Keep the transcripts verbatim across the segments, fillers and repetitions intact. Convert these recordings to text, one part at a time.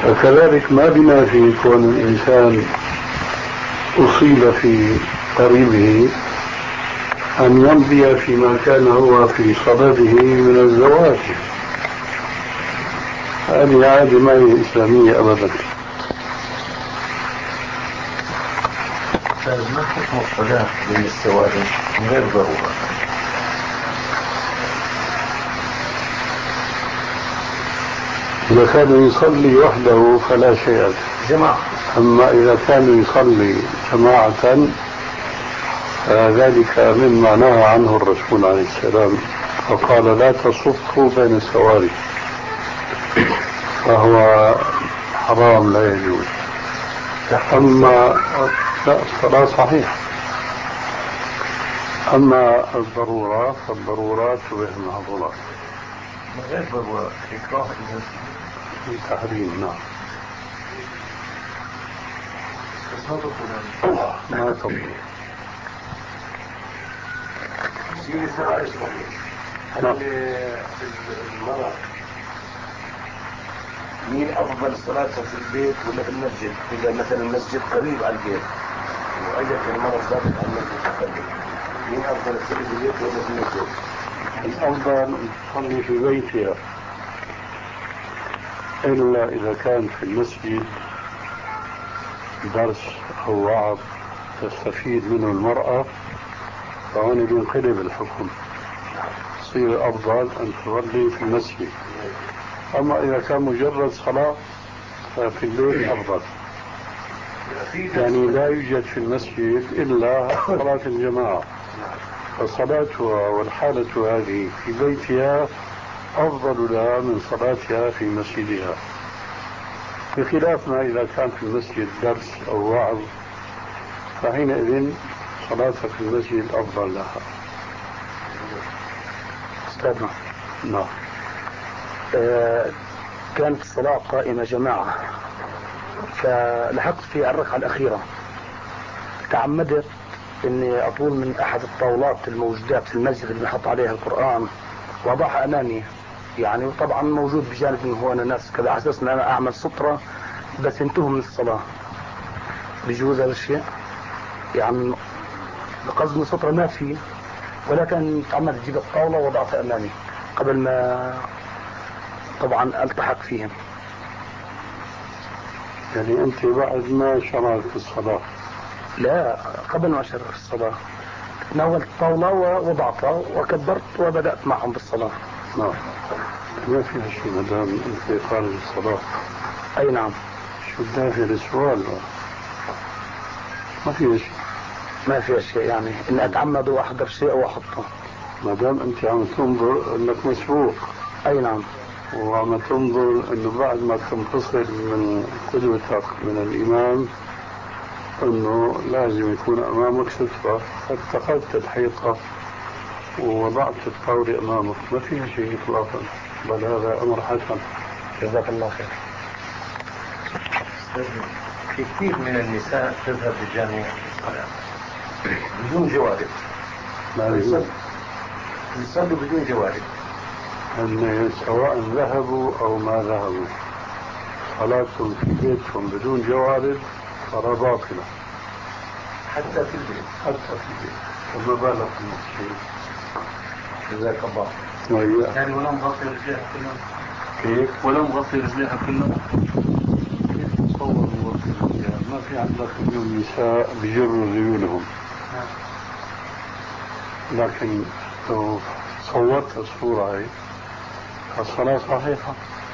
فكذلك ما بما في كون الإنسان أصيب في قريبه أن يمضي فيما كان هو في صدده من الزواج. هذه عادة ما هي إسلامية أبدا. ما حكم الصلاة بين الزواج من غير ضرورة؟ إذا كان يصلي وحده فلا شيء، جماعة. أما إذا كان يصلي جماعة فذلك مما نهى عنه الرسول عليه السلام، فقال لا تصفوا بين السواري، فهو حرام لا يجوز. أما لا الصلاة صحيح، أما الضرورات فالضرورات تبيح المحظورات. من غير ضرورة إكراه في تحريم. نعم. ما تطلع سيدي سؤال هل المرأة مين أفضل صلاتها في البيت ولا في المسجد؟ إذا مثلا المسجد قريب على البيت وأجت المرأة صلت على المسجد تقدم، مين أفضل تصلي في البيت ولا في المسجد؟ الأفضل تصلي في بيتها، إلا إذا كان في المسجد درس أو وعظ تستفيد منه المرأة فهون بينقلب الحكم، يصير أفضل أن تصلي في المسجد. أما إذا كان مجرد صلاة ففي البيت أفضل. يعني لا يوجد في المسجد إلا صلاة الجماعة، فصلاتها والحالة هذه في بيتها أفضل لها من صلاتها في مسجدها، بخلاف ما إذا كان في المسجد درس أو وعظ فحينئذ صلاتها في المسجد أفضل لها. أستاذنا. نعم. آه كانت الصلاة قائمة جماعة، فلحقت في الركعة الأخيرة تعمدت إني أطول من أحد الطاولات الموجودات في المسجد اللي بحط عليها القرآن وأضعها أمامي، يعني وطبعا موجود بجانب من هو أنا ناس كذا على أساس إن أنا أعمل سطرة بس انتهوا من الصلاة. بيجوز هذا الشيء؟ يعني بقصد السطرة ما في، ولكن تعمدت أجيب الطاولة ووضعتها أمامي قبل ما طبعا التحق فيهم. يعني أنت بعد ما شرعت في الصلاة؟ لا، قبل ما أشرع في الصلاة تناولت الطاولة ووضعتها وكبرت وبدأت معهم بالصلاة. نعم. ما فيها شيء ما دام أنت خارج الصلاة. أي نعم. شو الدافع للسؤال؟ ما فيها شيء. ما فيها شيء، يعني إن أتعمد وأحضر شيء وأحطه. ما دام أنت عم تنظر أنك مسبوق. أي نعم. وعم تنظر أنه بعد ما تنفصل من قدوتك من الإمام أنه لازم يكون أمامك سترة، فاتخذت الحيطة ووضعت الطاولة أمامك، ما فيها شيء إطلاقا، بل هذا أمر حسن. جزاك الله خير. في كثير من النساء تذهب للجامع الصلاة بدون جوارب. لا يصلوا بدون جوارب. أن سواء ذهبوا أو ما ذهبوا صلاتهم في بيتهم بدون جوارب صلاة باطلة. حتى في البيت. حتى في البيت. وما بالك في المسجد. جزاك الله. وإياه. يعني ولا مغطي رجليها كلهم؟ كيف؟ ولا مغطي رجليها كلهم؟ كيف تصور مغطي رجليها؟ ما في عندك اليوم نساء بجروا ذيولهم. لكن لو صورت الصورة هاي الصلاة صحيحة،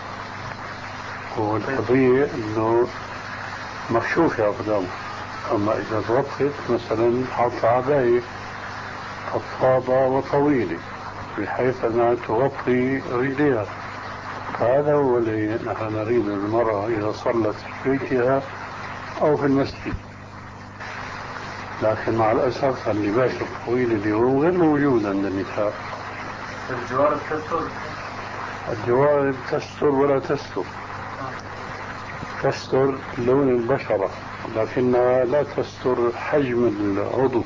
والقضية انه مكشوفة أقدامه. أما إذا تغطت مثلا حط عباية فضفاضة وطويلة بحيث أنها تغطي رجليها، هذا هو اللي نحن نريد المرأة إذا صلت في بيتها أو في المسجد. لكن مع الأسف اللباس الطويل اليوم غير موجود عند النساء. الجوارب تستر؟ الجوارب تستر ولا تستر، تستر لون البشرة لكنها لا تستر حجم العضو.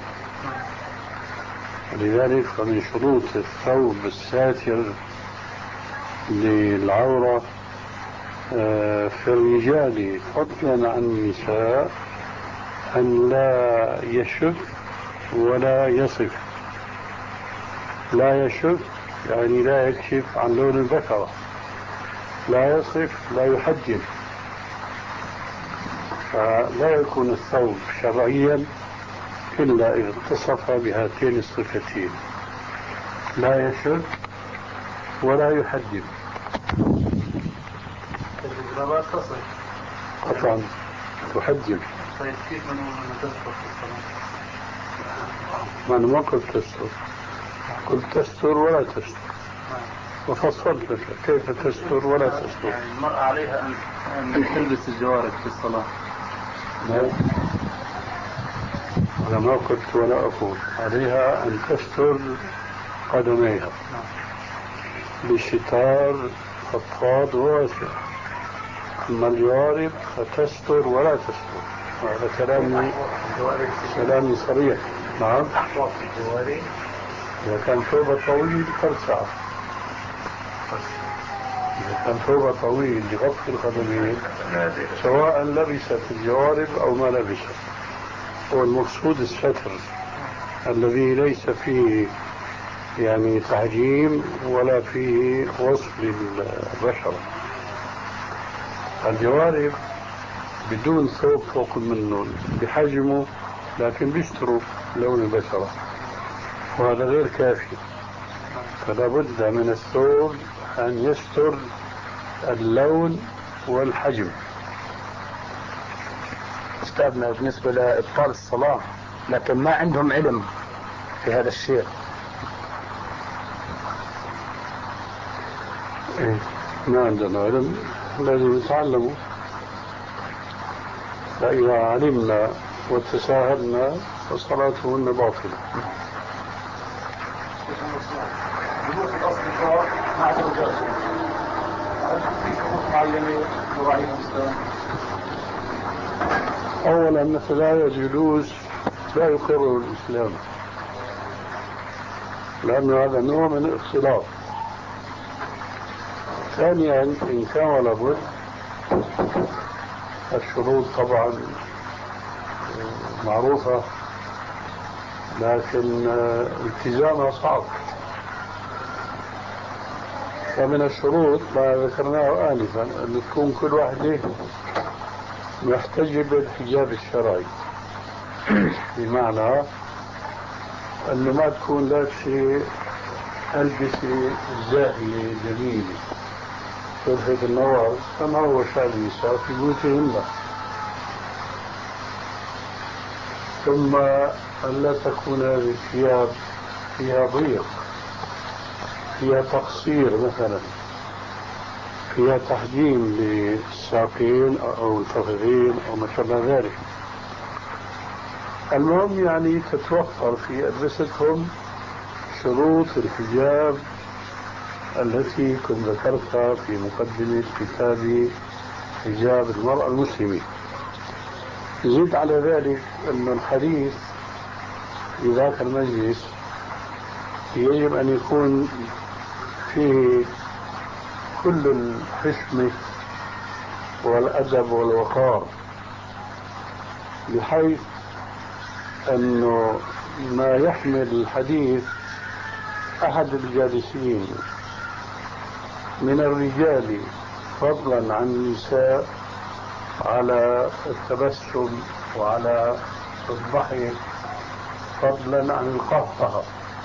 لذلك فمن شروط الثوب الساتر للعورة في الرجال فضلا عن النساء أن لا يشف ولا يصف. لا يشف يعني لا يكشف عن لون البشرة، لا يصف لا يحجب، فلا يكون الثوب شرعيا إلا إذا اتصف بهاتين الصفتين، لا يشف ولا يحجب. لا تصف طبعا تحجب. طيب كيف من تستر في الصلاة؟ ما أنا ما قلت تستر، قلت تستر ولا تستر، وفصلت لك كيف تستر ولا تستر. يعني المرأة عليها أن أن تلبس الجوارب في الصلاة. لا، أنا ما قلت ولا أقول. عليها أن تستر قدميها بستار فضفاض وواسع، أما الجوارب فتستر ولا تستر. هذا كلامي كلامي صريح. نعم. الجوارب إذا كان ثوبها طويل ترفع، إذا كان ثوبها طويل يغطي القدمين سواء لبست الجوارب أو ما لبست. والمقصود الستر الذي ليس فيه يعني تحجيم ولا فيه وصف للبشرة. الجوارب بدون ثوب فوق منه بحجمه لكن بيستروا لون البشرة، وهذا غير كافي. فلا بد من الثوب أن يستر اللون والحجم. أستاذنا بالنسبة لإبطال الصلاة لكن ما عندهم علم في هذا الشيء. إيه؟ ما عندنا علم، لازم نتعلمه. فإذا علمنا وتساهلنا فصلاتهن باطلة. أولا مثل هذا الجلوس لا يقره الإسلام، لأنه هذا نوع من الاختلاط. ثانيا إن كان لابد الشروط طبعا معروفة لكن التزامها صعب. فمن الشروط ما ذكرناه آنفا أن تكون كل واحدة محتجبة بالحجاب الشرعي، بمعنى أنه ما تكون لابسة ألبسة زاهية جميلة تلفت النظر كما هو شأن النساء في بيوتهن. ثم ألا تكون هذه الثياب فيها ضيق، فيها تقصير مثلا، فيها تحجيم للساقين أو الفخذين أو ما شابه ذلك. المهم يعني تتوفر في ألبستهم شروط الحجاب التي كنت ذكرتها في مقدمة كتاب حجاب المرأة المسلمة. زيد على ذلك أن الحديث في ذاك المجلس يجب أن يكون فيه كل الحشمة والأدب والوقار، بحيث أنه ما يحمل الحديث أحد الجالسين من الرجال فضلا عن النساء على التبسم وعلى الضحك فضلا عن القهقه.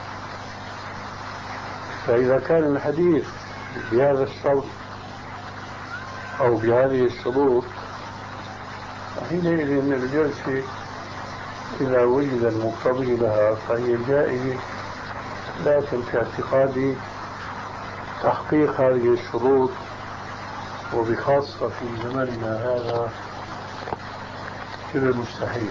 فإذا كان الحديث بهذا الشرط أو بهذه الشروط حينئذ الجلسة إذا وجد المقتضي لها فهي جائزة، لكن في اعتقادي تحقيق هذه الشروط وبخاصة في زماننا هذا شبه مستحيل،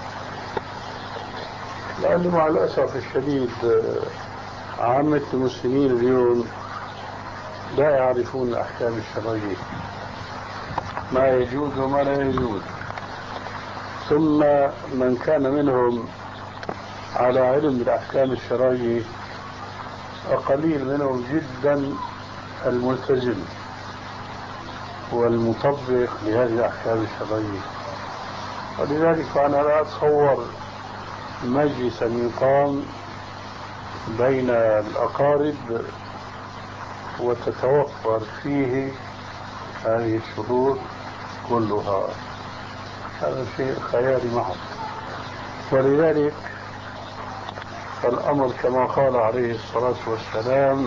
لأنه مع الأسف الشديد عامة المسلمين اليوم لا يعرفون الأحكام الشرعية، ما يجوز وما لا يجوز. ثم من كان منهم على علم بالأحكام الشرعية قليل منهم جدا الملتزم، والمطبق لهذه الأحكام الشرعية. ولذلك أنا لا أتصور مجلسا يقام بين الأقارب وتتوفر فيه هذه الشروط كلها، هذا شيء خيالي محض. ولذلك فالأمر كما قال عليه الصلاة والسلام: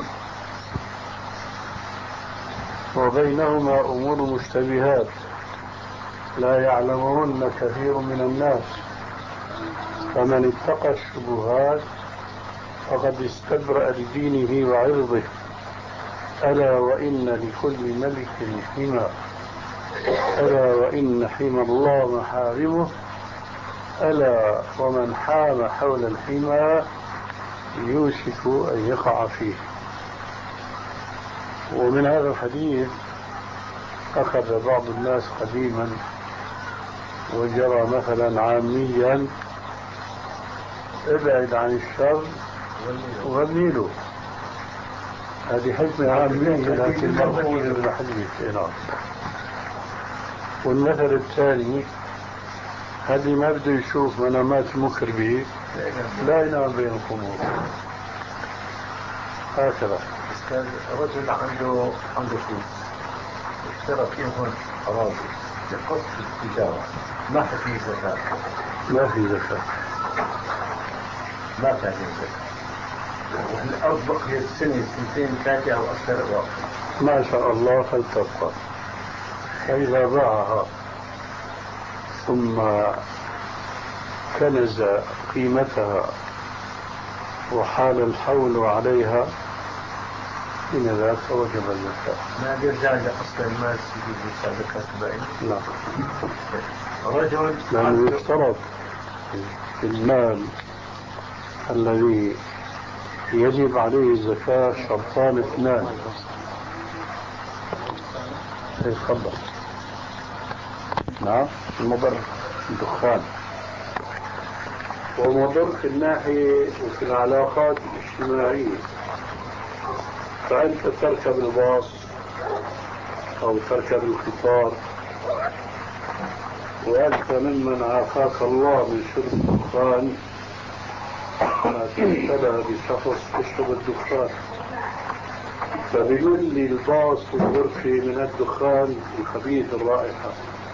وبينهما أمور مشتبهات لا يعلمهن كثير من الناس، فمن اتقى الشبهات فقد استبرأ لدينه وعرضه، ألا وإن لكل ملك حمى، ألا وإن حمى الله محارمه، ألا ومن حام حول الحمى يوشك أن يقع فيه. ومن هذا الحديث أخذ بعض الناس قديما وجرى مثلا عاميا: ابعد عن الشر وابنيله. هذه حكمة عامية لكن مأخوذة من الحديث. والمثل الثاني: هذه ما بده يشوف منامات مكر به لا ينام بين الخمور. هكذا. كان رجل عنده عنده فلوس اشترى فيهم أراضي لقصد التجارة، ما في زكاة. ما في زكاة. ما في زكاة. والأرض بقيت سنة سنتين ثلاثة أو أكثر أو ما شاء الله فلتبقى. فإذا باعها ثم كنز قيمتها وحال الحول عليها إن ذاك وجب الزكاة. ما بيرجع لأصل المال يجب زكاة باين؟ لا. رجل لأنه يشترط في المال الذي يجب عليه الزكاة شرطان اثنان. تفضل. نعم. المضر الدخان، ومضر في الناحية وفي العلاقات الاجتماعية. فأنت تركب الباص أو تركب القطار وأنت ممن عافاك الله من شرب الدخان، تبتلى بشخص يشرب الدخان، فبيملي الباص والغرفة من الدخان الخبيث الرائحة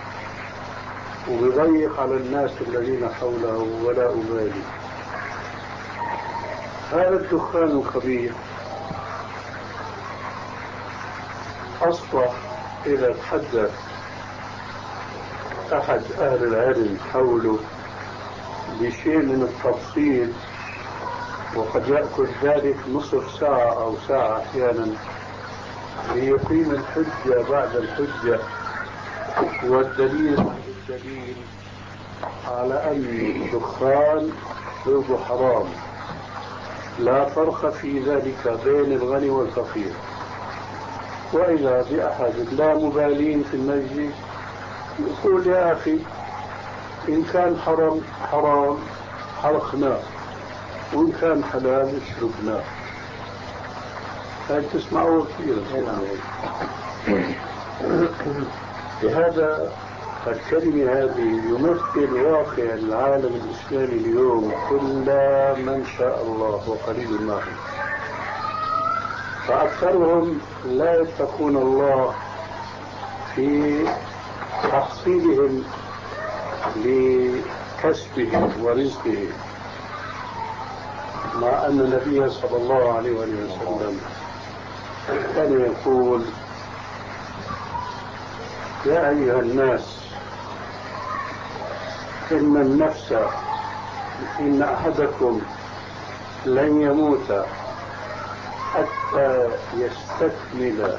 وبيضيق على الناس الذين حوله ولا أبالي. هذا الدخان الخبيث أصبح إذا تحدث أحد أهل العلم حوله بشيء من التفصيل، وقد يأخذ ذلك نصف ساعة أو ساعة أحيانا ليقيم الحجة بعد الحجة والدليل بعد الدليل على أن الدخان شربه حرام، لا فرق في ذلك بين الغني والفقير. وإذا بأحد لا مبالين في المسجد يقول: يا أخي إن كان حرام حرام حرقناه، وإن كان حلال اشربناه. هاي تسمعوا كثير. لهذا الكلمة هذه يمثل واقع العالم الإسلامي اليوم كل من شاء الله وقليل ما هم، فأكثرهم لا يتقون الله في تحصيلهم لكسبهم ورزقهم، مع أن النبي صلى الله عليه وسلم كان يقول: يا أيها الناس إن النفس إن أحدكم لن يموت حتى يستكمل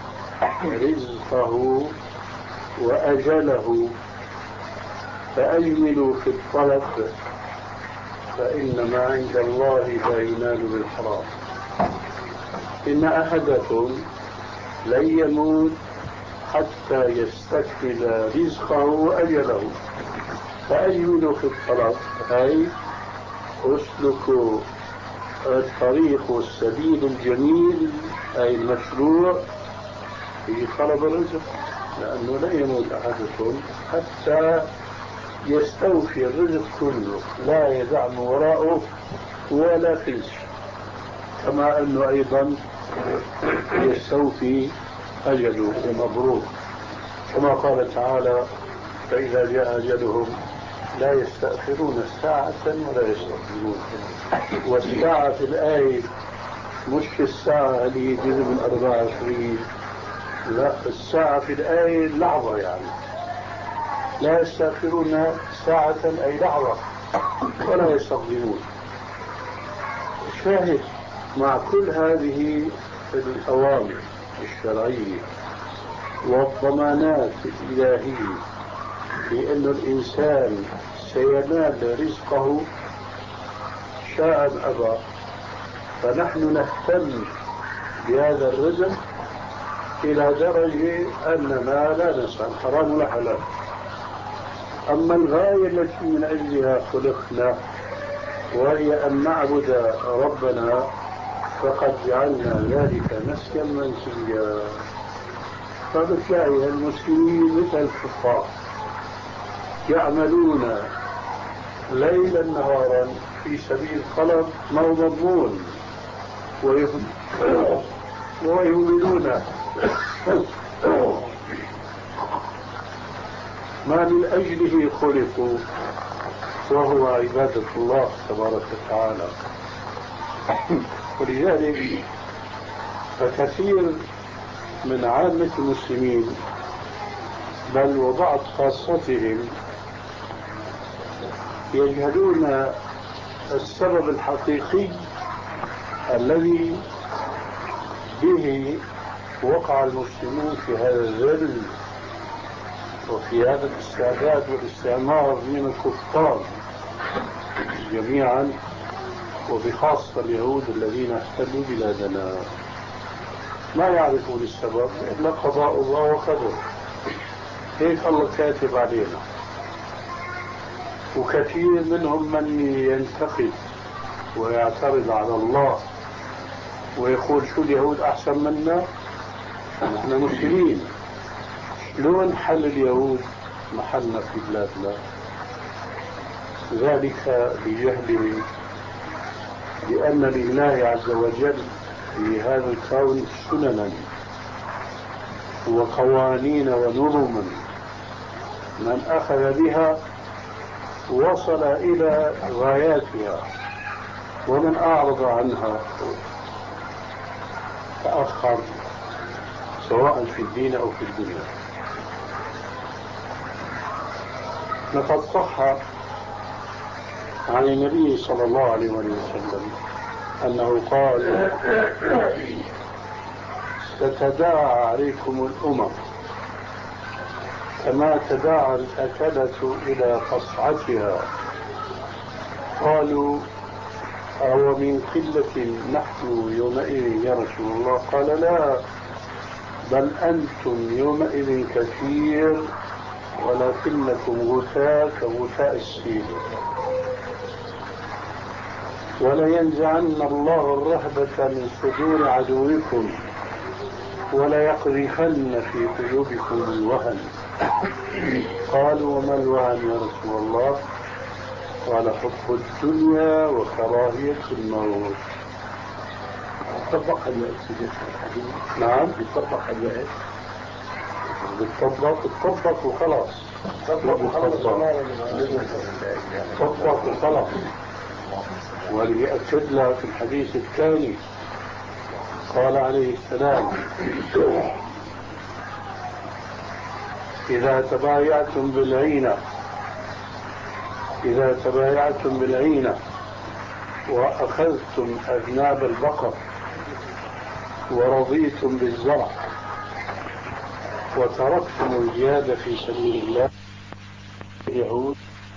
رزقه وأجله، فأجملوا في الطلب فإن ما عند الله لا ينال بالحرام. إن أحدكم لن يموت حتى يستكمل رزقه وأجله، فأجملوا في الطلب أي اسلكوا الطريق والسبيل الجميل أي المشروع في طلب الرزق. لأنه لا يموت أحدكم حتى يستوفي الرزق كله، لا يدع من وراءه ولا فلس، كما أنه أيضا يستوفي أجله المبروك، كما قال تعالى: فإذا جاء أجلهم لا يستأخرون ساعة ولا يستقدمون. والساعة في الآية مش في الساعة اللي جزء من أربعة وعشرين، لا، الساعة في الآية لحظة، يعني لا يستأخرون ساعة أي لحظة ولا يستقدمون. الشاهد مع كل هذه الأوامر الشرعية والضمانات الإلهية بأن الإنسان سينال رزقه شاء أم أبى، فنحن نهتم بهذا الرزق إلى درجة أننا لا نسأل حرام ولا حلال. أما الغاية التي من أجلها خلقنا وهي أن نعبد ربنا فقد جعلنا ذلك نسيا منسيا. فبتلاقي المسلمين مثل الكفار يعملون ليلا نهارا في سبيل طلب ما هو مضمون، ويؤمنون ما من أجله خلقوا، وهو عبادة الله تبارك وتعالى. ولذلك فكثير من عامة المسلمين بل وبعض خاصتهم يجهلون السبب الحقيقي الذي به وقع المسلمون في هذا الذل وفي هذا الاستعداد والاستعمار من الكفار جميعا، وبخاصة اليهود الذين احتلوا بلادنا. ما يعرفون السبب إلا قضاء الله وقدره، هيك الله كاتب علينا. وكثير منهم من ينتقد ويعترض على الله ويقول: شو اليهود أحسن منا؟ نحن مسلمين، شلون حل اليهود محلنا في بلادنا؟ ذلك بجهلهم بأن لله عز وجل في هذا الكون سننا وقوانين ونظما من أخذ بها وصل إلى غاياتها، ومن أعرض عنها تأخر سواء في الدين أو في الدنيا. لقد صح عن النبي صلى الله عليه وسلم أنه قال: ستداعى عليكم الأمم كما تداعى الأكلة إلى قصعتها. قالوا: أو من قلة نحن يومئذ يا رسول الله؟ قال: لا، بل أنتم يومئذ كثير ولكنكم غثاء كغثاء السيل. ولينزعن الله الرهبة من صدور عدوكم وليقذفن في قلوبكم الوهن. قالوا: وما الوهن يا رسول الله؟ قال: حب الدنيا وكراهية الموت. طبق الحديث. نعم، يطبق الوقت، بتطبق تطبق وخلاص، طبق وخلاص، طبق وخلاص. وليأكد لك الحديث الثاني قال عليه السلام: إذا تبايعتم بالعينة إذا تبايعتم بالعينة وأخذتم أذناب البقر ورضيتم بالزرع وتركتم الجهاد في سبيل الله، اليهود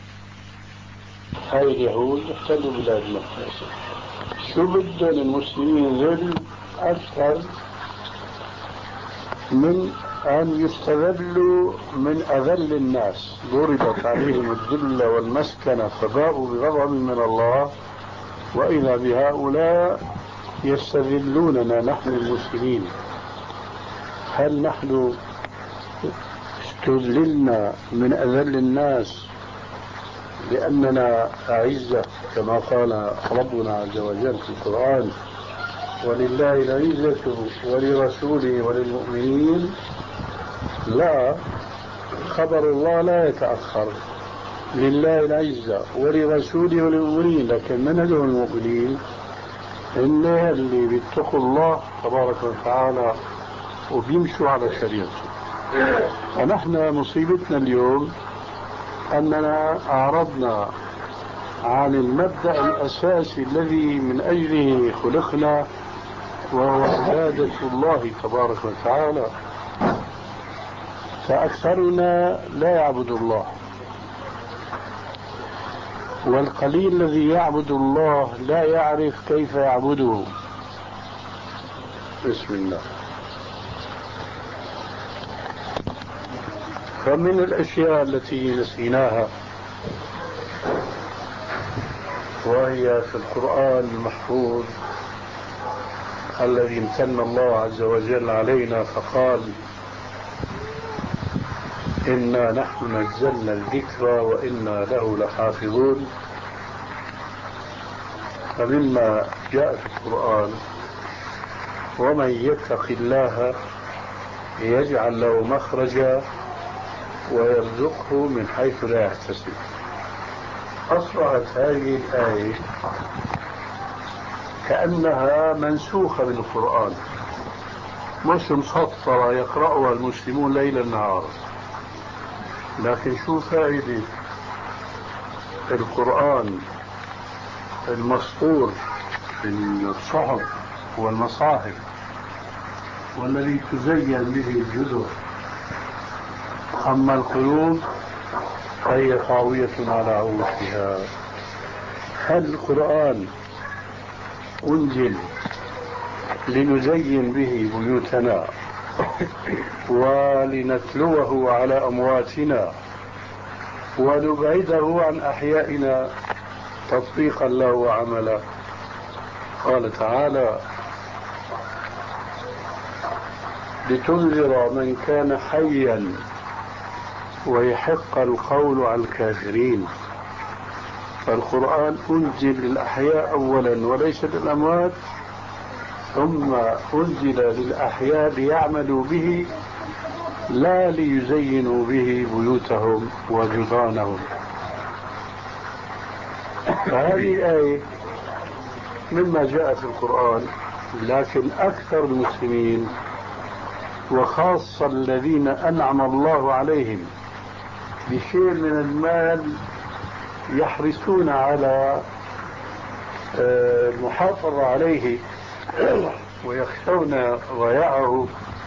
هاي اليهود احتلوا بلاد مكة. شو بدهم المسلمين ذل أكثر من أن يستذلوا من أذل الناس؟ ضربت عليهم الذلة والمسكنة فباءوا بغضب من الله، وإذا بهؤلاء يستذلوننا نحن المسلمين. هل نحن تذللنا من أذل الناس لأننا أعزة كما قال ربنا عز وجل في القرآن ولله العزة ولرسوله وللمؤمنين. لا، خبر الله لا يتأخر، لله العزة ولرسوله وللمؤمنين، لكن من هم المؤمنين؟ اللي, اللي بيتقوا الله تبارك وتعالى وبيمشوا على شريعته. ونحن مصيبتنا اليوم أننا أعرضنا عن المبدأ الأساسي الذي من أجله خلقنا، وهو عبادة الله تبارك وتعالى. فأكثرنا لا يعبد الله، والقليل الذي يعبد الله لا يعرف كيف يعبده. بسم الله. فمن الأشياء التي نسيناها وهي في القرآن المحفوظ الذي امتن الله عز وجل علينا فقال إنا نحن نزلنا الذكر وإنا له لحافظون. فمما جاء في القرآن ومن يتق الله يجعل له مخرجا ويرزقه من حيث لا يحتسب. أصبحت هذه الآية كأنها منسوخة من القرآن، مش مسطرة يقرأها المسلمون ليلا نهارا. لكن شو فائدة القرآن المسطور في الصحف والمصاحف والذي تزين به الجزر، أما القلوب فهي خاوية على عروشها. هل القرآن أنزل لنزين به بيوتنا ولنتلوه على أمواتنا ونبعده عن أحيائنا تطبيقا له وعملا؟ قال تعالى لتنذر من كان حيا ويحق القول على الكافرين. فالقرآن أنزل للأحياء أولا وليس للأموات، ثم أنزل للأحياء ليعملوا به لا ليزينوا به بيوتهم وجدرانهم. فهذه الآية مما جاء في القرآن، لكن أكثر المسلمين وخاصة الذين أنعم الله عليهم بشيء من المال يحرصون على المحافظة عليه ويخشون ضياعه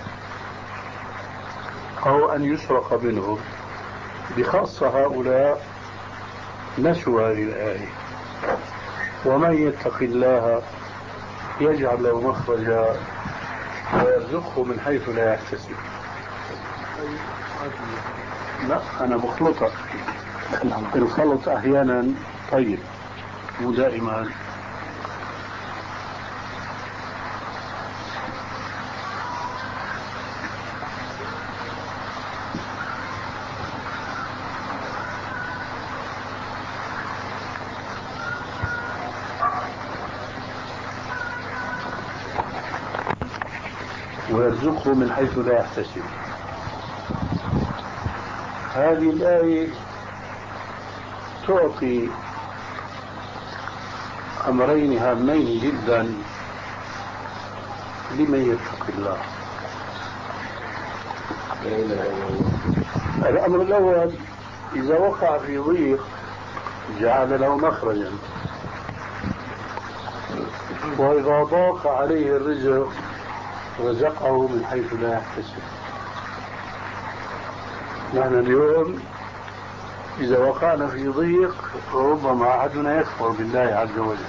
أو أن يسرق منهم. بخاصة هؤلاء نسوا هذه الآية ومن يتق الله يجعل له مخرجا ويرزقه من حيث لا يحتسب. لا أنا بخلطها، الخلط أحيانا طيب مو دائما. ويرزقه من حيث لا يحتسب. هذه الآية تعطي أمرين هامين جدا لمن يتق الله. الأمر الأول إذا وقع في ضيق جعل له مخرجا، وإذا ضاق عليه الرزق رزقه من حيث لا يحتسب. نحن اليوم إذا وقعنا في ضيق ربما أحدنا يكفر بالله عز وجل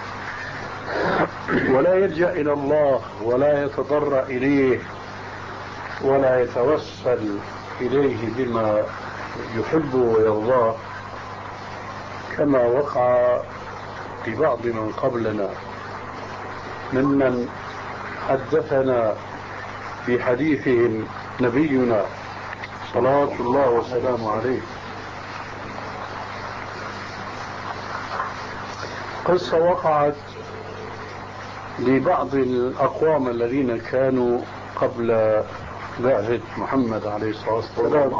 ولا يلجأ إلى الله ولا يتضرع إليه ولا يتوسل إليه بما يحبه ويرضاه، كما وقع في بعض من قبلنا ممن حدثنا في حديثهم نبينا صلاة الله وسلامه عليه. قصة وقعت لبعض الأقوام الذين كانوا قبل بعثة محمد عليه الصلاة والسلام،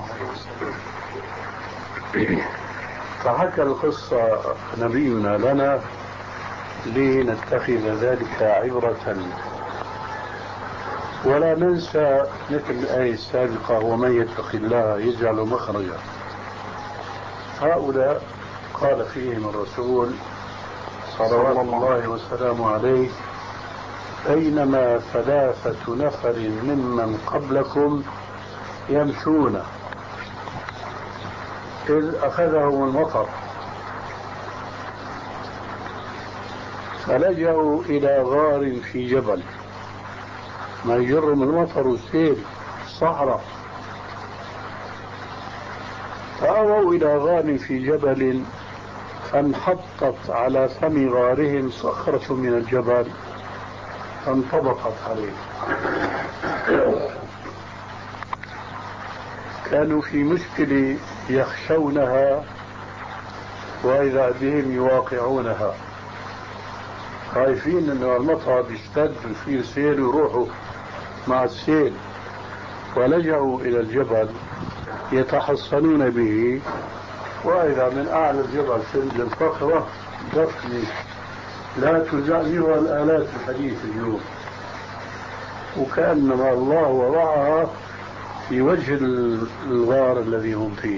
فحكى القصة نبينا لنا لنتخذ ذلك عبرة، ولا ننسى مثل الآية السابقة: ومن يتق الله يجعل مخرجا. هؤلاء قال فيهم الرسول صلوات الله وسلامه عليه: بينما ثلاثة نفر ممن قبلكم يمشون إذ أخذهم المطر فلجأوا إلى غار في جبل، ما يجرهم المطر والسيل صحراء، فأووا إلى غار في جبل فانحطت على فم غارهم صخرة من الجبل فانطبقت عليه. كانوا في مشكلة يخشونها وإذا بهم يواقعونها، خايفين أنه المطر يشتد ويصير سيل ويروحوا مع السيل، ولجأوا إلى الجبل يتحصنون به، وإذا من أعلى الجبل تنزل صخرة ضخمة لا تزعزعها الآلات الحديثة اليوم، وكأنما الله وضعها في وجه الغار الذي هم فيه.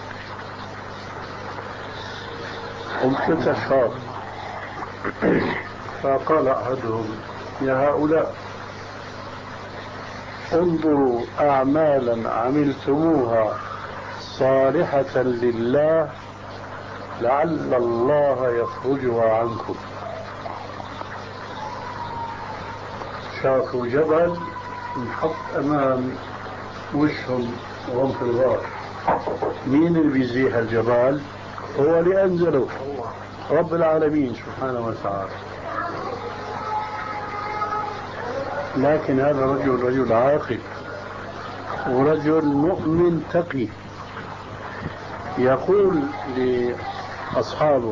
هم ستة أشخاص، فقال أحدهم: يا هؤلاء، انظروا أعمالا عملتموها صالحة لله لعل الله يفرجها عنكم. شافوا جبل انحط أمام وشهم وهم في الغار، مين اللي بيزيح الجبال؟ هو اللي أنزله، رب العالمين سبحانه وتعالى. لكن هذا رجل رجل عاقل ورجل مؤمن تقي، يقول لأصحابه: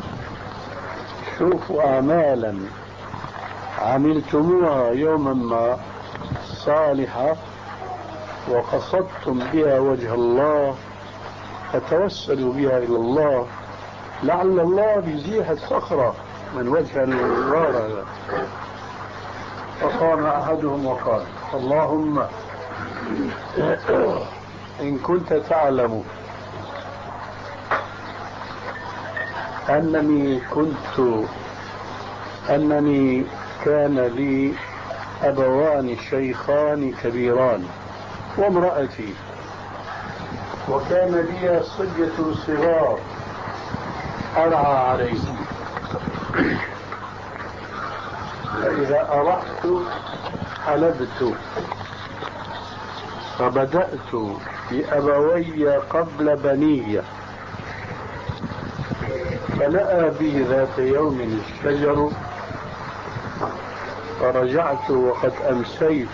شوفوا أعمالا عملتموها يوما ما صالحة وقصدتم بها وجه الله فتوسلوا بها إلى الله لعل الله يزيح الصخرة من وجه الغار هذا. فقام أحدهم وقال: اللهم إن كنت تعلم أنني كنت أنني كان لي أبوان شيخان كبيران وامرأتي، وكان لي صبية صغار أرعى عليهم، فإذا أرحت حلبت، فبدأت بأبوي قبل بني، فلأى بي ذات يوم الشجر فرجعت وقد أمسيت،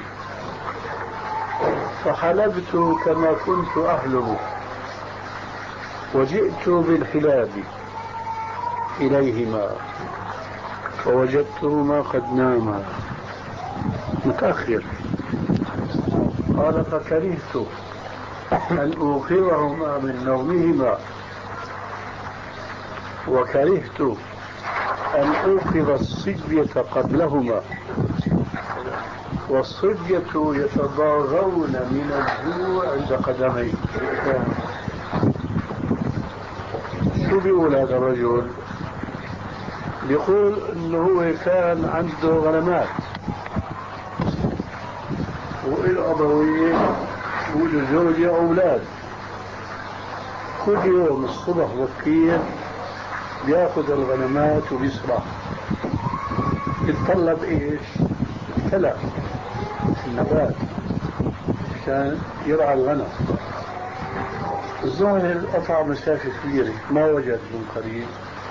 فحلبت كما كنت أحلب، وجئت بالحلاب إليهما فوجدتهما قد ناما متأخر. قال: فكرهت أن أوقظهما من نومهما، وكرهت أن أوقظ الصبية قبلهما، والصبية يتضاغون من الجوع عند قدمي. شو بيقول هذا الرجل؟ بيقول انه هو كان عنده غنمات وله ابوين وله زوجة واولاد، كل يوم الصبح بكير بياخذ الغنمات وبيسرح، يتطلب ايش؟ كلى النبات عشان يرعى الغنم. الظاهر قطع مسافة كبيرة ما وجد من قريب،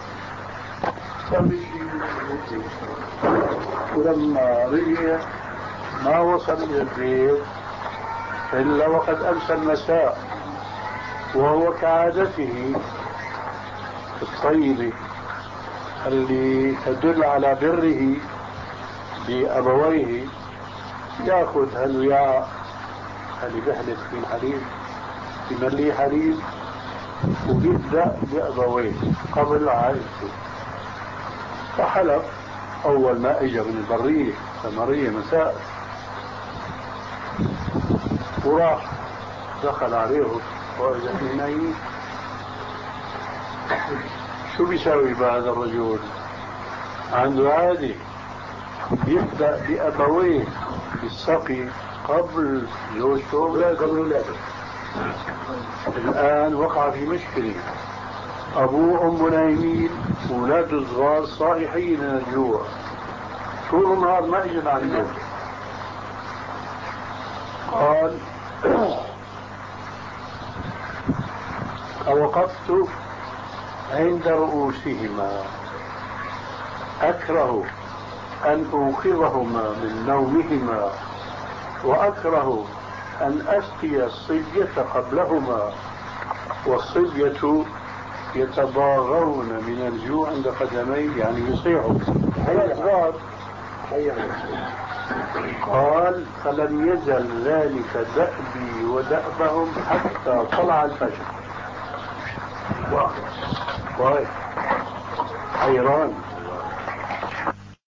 فمشي، ولما رجع ما وصل إلى البيت إلا وقد أمسى المساء وهو كعادته الطيبة اللي تدل على بره بأبويه، يأخذ هالوعاء اللي بيحلف فيه الحليب بمليه حليب وبيبدأ بأبويه قبل عائلته. فحلب أول ما إجا من البرية سمرية مساء، وراح دخل عليهم وإذا في نايم. شو بيساوي بهذا الرجل؟ عنده عادي يبدأ بأبويه بالسقي قبل زوجته قبل ولاده. الآن وقع في مشكلة، أبوه وأمه نايمين، أولاده صغار صاحيين من الجوع، طول النهار ما إجن عنده. قال فوقفت عند رؤوسهما أكره أن أوقظهما من نومهما، وأكره أن أسقي الصبية قبلهما، والصبية يتضاغون من الجوع عند قدمي، يعني يصيحوا هي. قال فلم يزل ذلك دأبي ودأبهم حتى طلع الفجر. واحد حيران